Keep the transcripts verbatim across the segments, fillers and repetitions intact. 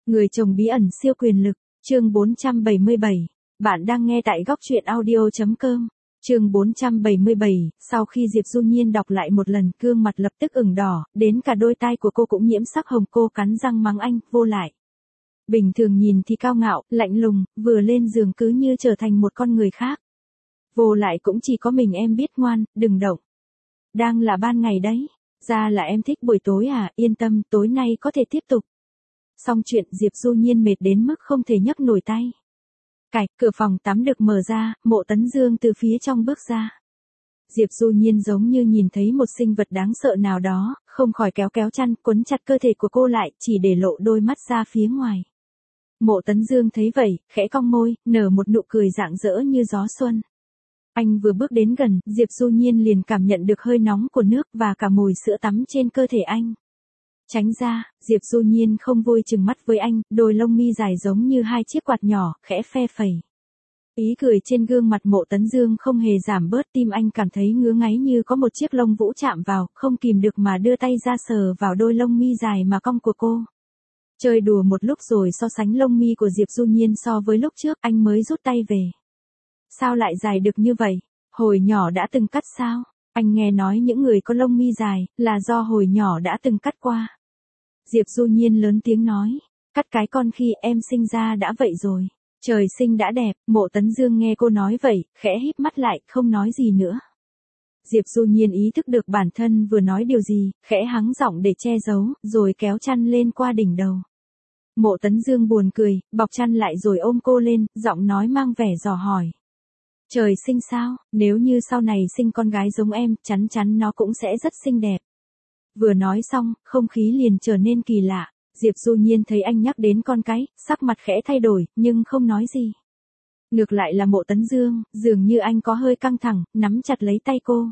Người chồng bí ẩn siêu quyền lực, chương bốn trăm bảy mươi bảy. Bạn đang nghe tại góc truyện audio chấm com. Chương bốn trăm bảy mươi bảy, sau khi Diệp Du Nhiên đọc lại một lần, gương mặt lập tức ửng đỏ, đến cả đôi tai của cô cũng nhiễm sắc hồng, cô cắn răng mắng anh, vô lại. Bình thường nhìn thì cao ngạo, lạnh lùng, vừa lên giường cứ như trở thành một con người khác. Vô lại cũng chỉ có mình em biết ngoan, đừng động. Đang là ban ngày đấy, ra là em thích buổi tối à, yên tâm, tối nay có thể tiếp tục. Xong chuyện, Diệp Du Nhiên mệt đến mức không thể nhấc nổi tay. Cạch, cửa phòng tắm được mở ra, Mộ Tấn Dương từ phía trong bước ra. Diệp Du Nhiên giống như nhìn thấy một sinh vật đáng sợ nào đó, không khỏi kéo kéo chăn, quấn chặt cơ thể của cô lại, chỉ để lộ đôi mắt ra phía ngoài. Mộ Tấn Dương thấy vậy, khẽ cong môi, nở một nụ cười rạng rỡ như gió xuân. Anh vừa bước đến gần, Diệp Du Nhiên liền cảm nhận được hơi nóng của nước và cả mùi sữa tắm trên cơ thể anh. Tránh ra, Diệp Du Nhiên không vui trừng mắt với anh, đôi lông mi dài giống như hai chiếc quạt nhỏ, khẽ phe phẩy. Ý cười trên gương mặt Mộ Tấn Dương không hề giảm bớt, tim anh cảm thấy ngứa ngáy như có một chiếc lông vũ chạm vào, không kìm được mà đưa tay ra sờ vào đôi lông mi dài mà cong của cô. Chơi đùa một lúc rồi so sánh lông mi của Diệp Du Nhiên so với lúc trước, anh mới rút tay về. Sao lại dài được như vậy? Hồi nhỏ đã từng cắt sao? Anh nghe nói những người có lông mi dài, là do hồi nhỏ đã từng cắt qua. Diệp Du Nhiên lớn tiếng nói, cắt cái con khi em sinh ra đã vậy rồi. Trời sinh đã đẹp, Mộ Tấn Dương nghe cô nói vậy, khẽ híp mắt lại, không nói gì nữa. Diệp Du Nhiên ý thức được bản thân vừa nói điều gì, khẽ hắng giọng để che giấu, rồi kéo chăn lên qua đỉnh đầu. Mộ Tấn Dương buồn cười, bọc chăn lại rồi ôm cô lên, giọng nói mang vẻ dò hỏi. Trời sinh sao, nếu như sau này sinh con gái giống em, chắn chắn nó cũng sẽ rất xinh đẹp. Vừa nói xong, không khí liền trở nên kỳ lạ. Diệp Du Nhiên thấy anh nhắc đến con cái, sắc mặt khẽ thay đổi, nhưng không nói gì. Ngược lại là Mộ Tấn Dương, dường như anh có hơi căng thẳng, nắm chặt lấy tay cô.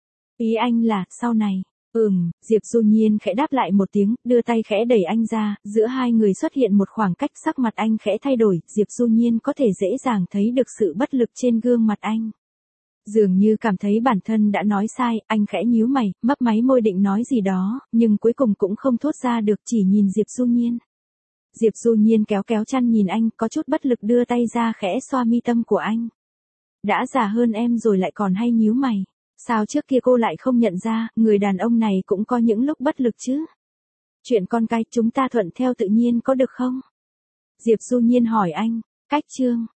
Ý anh là, sau này. Ừm, Diệp Du Nhiên khẽ đáp lại một tiếng, đưa tay khẽ đẩy anh ra, giữa hai người xuất hiện một khoảng cách, sắc mặt anh khẽ thay đổi, Diệp Du Nhiên có thể dễ dàng thấy được sự bất lực trên gương mặt anh. Dường như cảm thấy bản thân đã nói sai, anh khẽ nhíu mày, mấp máy môi định nói gì đó, nhưng cuối cùng cũng không thốt ra được, chỉ nhìn Diệp Du Nhiên. Diệp Du Nhiên kéo kéo chăn nhìn anh, có chút bất lực đưa tay ra khẽ xoa mi tâm của anh. Đã già hơn em rồi lại còn hay nhíu mày. Sao trước kia cô lại không nhận ra, người đàn ông này cũng có những lúc bất lực chứ? Chuyện con cái chúng ta thuận theo tự nhiên có được không? Diệp Du Nhiên hỏi anh, cách chương,